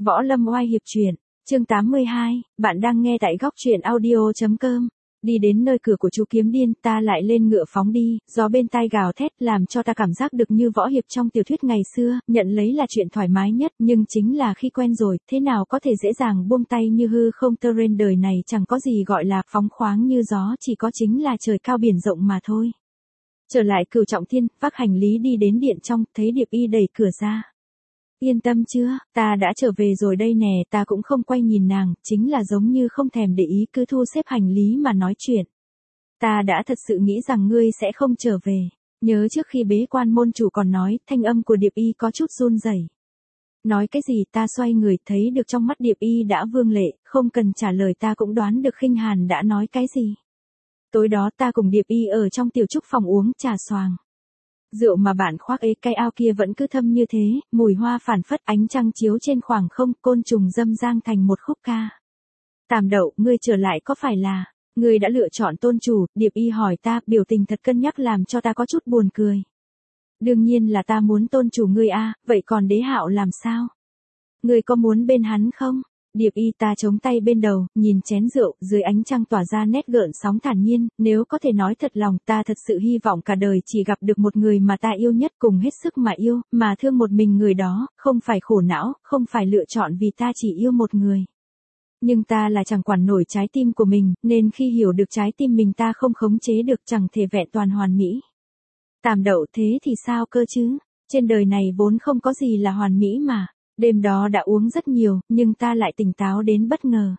Võ Lâm oai hiệp truyện, chương 82, bạn đang nghe tại góc truyện audio.com. Đi đến nơi cửa của chú Kiếm Điên, ta lại lên ngựa phóng đi, gió bên tai gào thét làm cho ta cảm giác được như võ hiệp trong tiểu thuyết ngày xưa, nhận lấy là chuyện thoải mái nhất, nhưng chính là khi quen rồi, thế nào có thể dễ dàng buông tay như hư không. Terrain đời này chẳng có gì gọi là phóng khoáng như gió, chỉ có chính là trời cao biển rộng mà thôi. Trở lại Cửu Trọng Thiên, vác hành lý đi đến điện trong, thấy Điệp Y đẩy cửa ra. Yên tâm chưa, ta đã trở về rồi đây nè. Ta cũng không quay nhìn nàng, chính là giống như không thèm để ý, cứ thu xếp hành lý mà nói chuyện. Ta đã thật sự nghĩ rằng ngươi sẽ không trở về. Nhớ trước khi bế quan môn chủ còn nói, thanh âm của Điệp Y có chút run rẩy. Nói cái gì? Ta xoay người thấy được trong mắt Điệp Y đã vương lệ, không cần trả lời ta cũng đoán được Khinh Hàn đã nói cái gì. Tối đó ta cùng Điệp Y ở trong tiểu trúc phòng uống trà xoàng. Rượu mà bạn khoác ế cái ao kia vẫn cứ thâm như thế, mùi hoa phảng phất, ánh trăng chiếu trên khoảng không, côn trùng dâm giang thành một khúc ca. Tàm Đậu, ngươi trở lại có phải là, ngươi đã lựa chọn tôn chủ? Điệp Y hỏi ta, biểu tình thật cân nhắc làm cho ta có chút buồn cười. Đương nhiên là ta muốn tôn chủ ngươi a, vậy còn Đế Hạo làm sao? Ngươi có muốn bên hắn không? Điệp Y, ta chống tay bên đầu, nhìn chén rượu, dưới ánh trăng tỏa ra nét gợn sóng thản nhiên, nếu có thể nói thật lòng, ta thật sự hy vọng cả đời chỉ gặp được một người mà ta yêu nhất, cùng hết sức mà yêu, mà thương một mình người đó, không phải khổ não, không phải lựa chọn vì ta chỉ yêu một người. Nhưng ta là chẳng quản nổi trái tim của mình, nên khi hiểu được trái tim mình ta không khống chế được, chẳng thể vẹn toàn hoàn mỹ. Tàm Đậu, thế thì sao cơ chứ? Trên đời này vốn không có gì là hoàn mỹ mà. Đêm đó đã uống rất nhiều, nhưng ta lại tỉnh táo đến bất ngờ.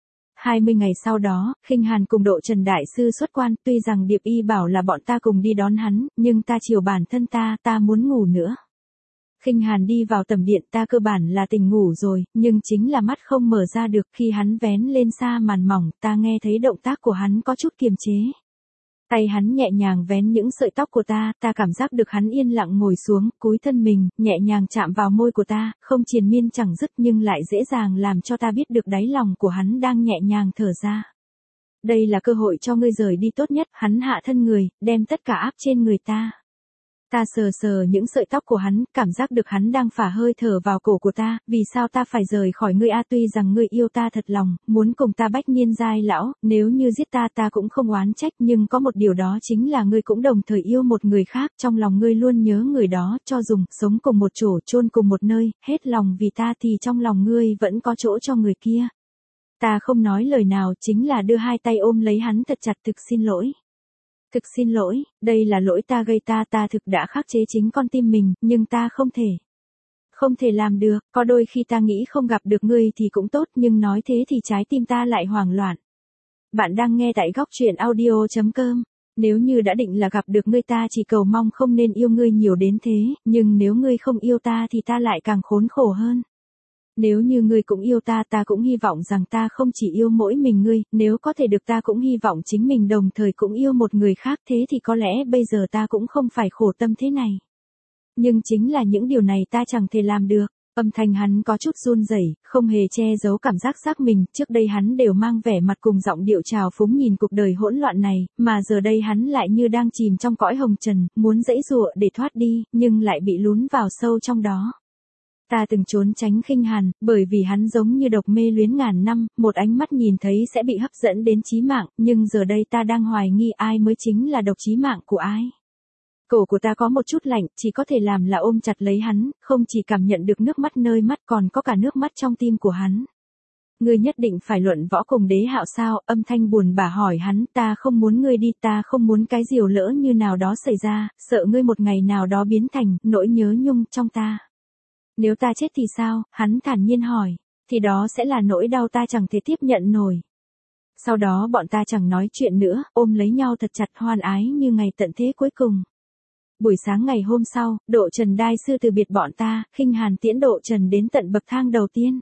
20 ngày sau đó, Khinh Hàn cùng Độ Trần Đại Sư xuất quan, tuy rằng Điệp Y bảo là bọn ta cùng đi đón hắn, nhưng ta chiều bản thân ta muốn ngủ nữa. Khinh Hàn đi vào tầm điện, ta cơ bản là tỉnh ngủ rồi, nhưng chính là mắt không mở ra được. Khi hắn vén lên xa màn mỏng, ta nghe thấy động tác của hắn có chút kiềm chế. Tay hắn nhẹ nhàng vén những sợi tóc của ta cảm giác được hắn yên lặng ngồi xuống, cúi thân mình, nhẹ nhàng chạm vào môi của ta, không triền miên chẳng dứt nhưng lại dễ dàng làm cho ta biết được đáy lòng của hắn đang nhẹ nhàng thở ra. Đây là cơ hội cho ngươi rời đi tốt nhất. Hắn hạ thân người, đem tất cả áp trên người ta. Ta sờ sờ những sợi tóc của hắn, cảm giác được hắn đang phả hơi thở vào cổ của ta. Vì sao ta phải rời khỏi ngươi a? Tuy rằng ngươi yêu ta thật lòng, muốn cùng ta bách niên giai lão, nếu như giết ta cũng không oán trách, nhưng có một điều đó chính là ngươi cũng đồng thời yêu một người khác, trong lòng ngươi luôn nhớ người đó, cho dùng sống cùng một chỗ, chôn cùng một nơi, hết lòng vì ta thì trong lòng ngươi vẫn có chỗ cho người kia. Ta không nói lời nào, chính là đưa hai tay ôm lấy hắn thật chặt. Thực xin lỗi. Thực xin lỗi, đây là lỗi ta gây, ta thực đã khắc chế chính con tim mình, nhưng ta không thể làm được. Có đôi khi ta nghĩ không gặp được ngươi thì cũng tốt, nhưng nói thế thì trái tim ta lại hoảng loạn. Bạn đang nghe tại góc truyện audio.com. Nếu như đã định là gặp được ngươi, ta chỉ cầu mong không nên yêu ngươi nhiều đến thế, nhưng nếu ngươi không yêu ta thì ta lại càng khốn khổ hơn. Nếu như ngươi cũng yêu ta cũng hy vọng rằng ta không chỉ yêu mỗi mình ngươi, nếu có thể được ta cũng hy vọng chính mình đồng thời cũng yêu một người khác, thế thì có lẽ bây giờ ta cũng không phải khổ tâm thế này. Nhưng chính là những điều này ta chẳng thể làm được. Âm thanh hắn có chút run rẩy, không hề che giấu cảm giác xác mình, trước đây hắn đều mang vẻ mặt cùng giọng điệu trào phúng nhìn cuộc đời hỗn loạn này, mà giờ đây hắn lại như đang chìm trong cõi hồng trần, muốn giãy giụa để thoát đi, nhưng lại bị lún vào sâu trong đó. Ta từng trốn tránh Khinh Hàn, bởi vì hắn giống như độc mê luyến ngàn năm, một ánh mắt nhìn thấy sẽ bị hấp dẫn đến chí mạng, nhưng giờ đây ta đang hoài nghi ai mới chính là độc chí mạng của ai. Cổ của ta có một chút lạnh, chỉ có thể làm là ôm chặt lấy hắn, không chỉ cảm nhận được nước mắt nơi mắt còn có cả nước mắt trong tim của hắn. Ngươi nhất định phải luận võ cùng Đế Hạo sao? Âm thanh buồn bã hỏi hắn. Ta không muốn ngươi đi, ta không muốn cái điều lỡ như nào đó xảy ra, sợ ngươi một ngày nào đó biến thành nỗi nhớ nhung trong ta. Nếu ta chết thì sao? Hắn thản nhiên hỏi. Thì đó sẽ là nỗi đau ta chẳng thể tiếp nhận nổi. Sau đó bọn ta chẳng nói chuyện nữa, ôm lấy nhau thật chặt, hoan ái như ngày tận thế cuối cùng. Buổi sáng ngày hôm sau, Độ Trần Đại Sư từ biệt bọn ta, Khinh Hàn tiễn Độ Trần đến tận bậc thang đầu tiên.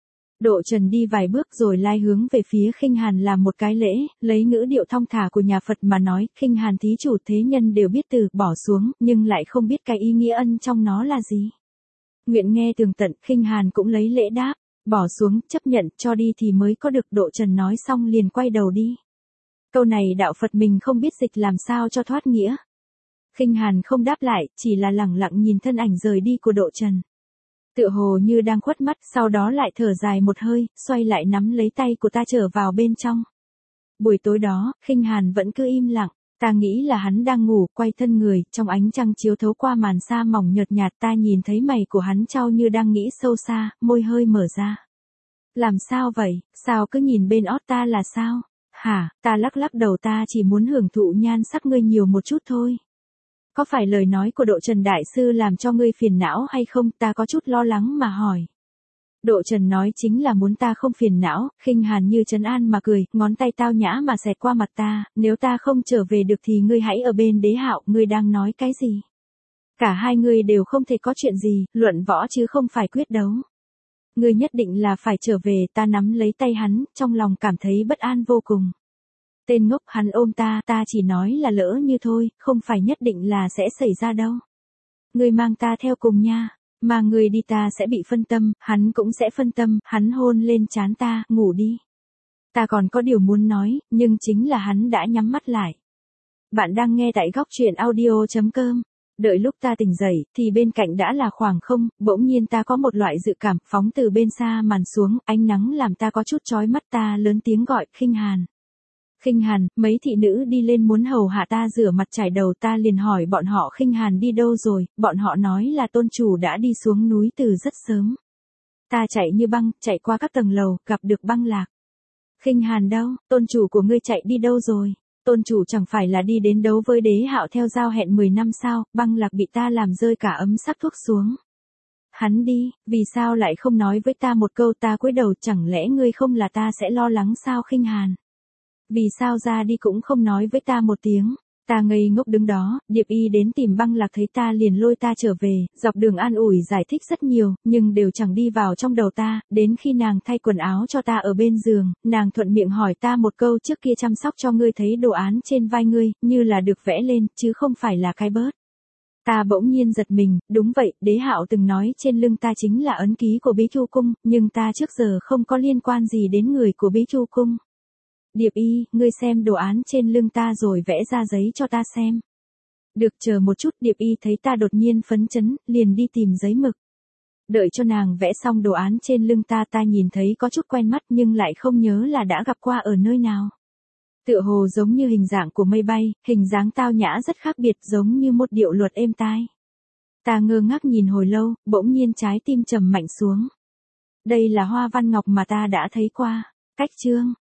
Độ Trần đi vài bước rồi lai hướng về phía Khinh Hàn làm một cái lễ, lấy ngữ điệu thong thả của nhà Phật mà nói, Khinh Hàn thí chủ, thế nhân đều biết từ bỏ xuống, nhưng lại không biết cái ý nghĩa ân trong nó là gì. Nguyện nghe tường tận. Khinh Hàn cũng lấy lễ đáp, bỏ xuống, chấp nhận, cho đi thì mới có được. Độ Trần nói xong liền quay đầu đi. Câu này đạo Phật mình không biết dịch làm sao cho thoát nghĩa. Khinh Hàn không đáp lại, chỉ là lẳng lặng nhìn thân ảnh rời đi của Độ Trần. Tựa hồ như đang khuất mắt, sau đó lại thở dài một hơi, xoay lại nắm lấy tay của ta trở vào bên trong. Buổi tối đó, Khinh Hàn vẫn cứ im lặng, ta nghĩ là hắn đang ngủ, quay thân người, trong ánh trăng chiếu thấu qua màn sa mỏng nhợt nhạt ta nhìn thấy mày của hắn trao như đang nghĩ sâu xa, môi hơi mở ra. Làm sao vậy, sao cứ nhìn bên ót ta là sao? Hả, ta lắc lắc đầu ta chỉ muốn hưởng thụ nhan sắc ngươi nhiều một chút thôi. Có phải lời nói của Độ Trần Đại Sư làm cho ngươi phiền não hay không, ta có chút lo lắng mà hỏi. Độ Trần nói chính là muốn ta không phiền não, Khinh Hàn như trấn an mà cười, ngón tay tao nhã mà xẹt qua mặt ta, nếu ta không trở về được thì ngươi hãy ở bên Đế Hạo, ngươi đang nói cái gì? Cả hai ngươi đều không thể có chuyện gì, luận võ chứ không phải quyết đấu. Ngươi nhất định là phải trở về, ta nắm lấy tay hắn, trong lòng cảm thấy bất an vô cùng. Tên ngốc, hắn ôm ta chỉ nói là lỡ như thôi, không phải nhất định là sẽ xảy ra đâu. Ngươi mang ta theo cùng nha. Mà người đi ta sẽ bị phân tâm, hắn cũng sẽ phân tâm, hắn hôn lên trán ta, ngủ đi. Ta còn có điều muốn nói, nhưng chính là hắn đã nhắm mắt lại. Bạn đang nghe tại góc truyện audio.com. Đợi lúc ta tỉnh dậy, thì bên cạnh đã là khoảng không, bỗng nhiên ta có một loại dự cảm, phóng từ bên xa màn xuống, ánh nắng làm ta có chút chói mắt ta lớn tiếng gọi, Khinh Hàn. Khinh Hàn, mấy thị nữ đi lên muốn hầu hạ ta rửa mặt chải đầu ta liền hỏi bọn họ Khinh Hàn đi đâu rồi, bọn họ nói là tôn chủ đã đi xuống núi từ rất sớm. Ta chạy như băng, chạy qua các tầng lầu, gặp được Băng Lạc. Khinh Hàn đâu, tôn chủ của ngươi chạy đi đâu rồi? Tôn chủ chẳng phải là đi đến đấu với Đế Hạo theo giao hẹn 10 năm sao, Băng Lạc bị ta làm rơi cả ấm sắc thuốc xuống. Hắn đi, vì sao lại không nói với ta một câu ta cúi đầu chẳng lẽ ngươi không là ta sẽ lo lắng sao Khinh Hàn? Vì sao ra đi cũng không nói với ta một tiếng, ta ngây ngốc đứng đó, Điệp Y đến tìm Băng Lạc thấy ta liền lôi ta trở về, dọc đường an ủi giải thích rất nhiều, nhưng đều chẳng đi vào trong đầu ta, đến khi nàng thay quần áo cho ta ở bên giường, nàng thuận miệng hỏi ta một câu trước kia chăm sóc cho ngươi thấy đồ án trên vai ngươi, như là được vẽ lên, chứ không phải là cái bớt. Ta bỗng nhiên giật mình, đúng vậy, Đế Hạo từng nói trên lưng ta chính là ấn ký của Bí Chu Cung, nhưng ta trước giờ không có liên quan gì đến người của Bí Chu Cung. Điệp Y, ngươi xem đồ án trên lưng ta rồi vẽ ra giấy cho ta xem. Được, chờ một chút, Điệp Y thấy ta đột nhiên phấn chấn, liền đi tìm giấy mực. Đợi cho nàng vẽ xong đồ án trên lưng ta nhìn thấy có chút quen mắt nhưng lại không nhớ là đã gặp qua ở nơi nào. Tựa hồ giống như hình dạng của mây bay, hình dáng tao nhã rất khác biệt giống như một điệu luật êm tai. Ta ngơ ngác nhìn hồi lâu, bỗng nhiên trái tim trầm mạnh xuống. Đây là hoa văn ngọc mà ta đã thấy qua. Cách chương.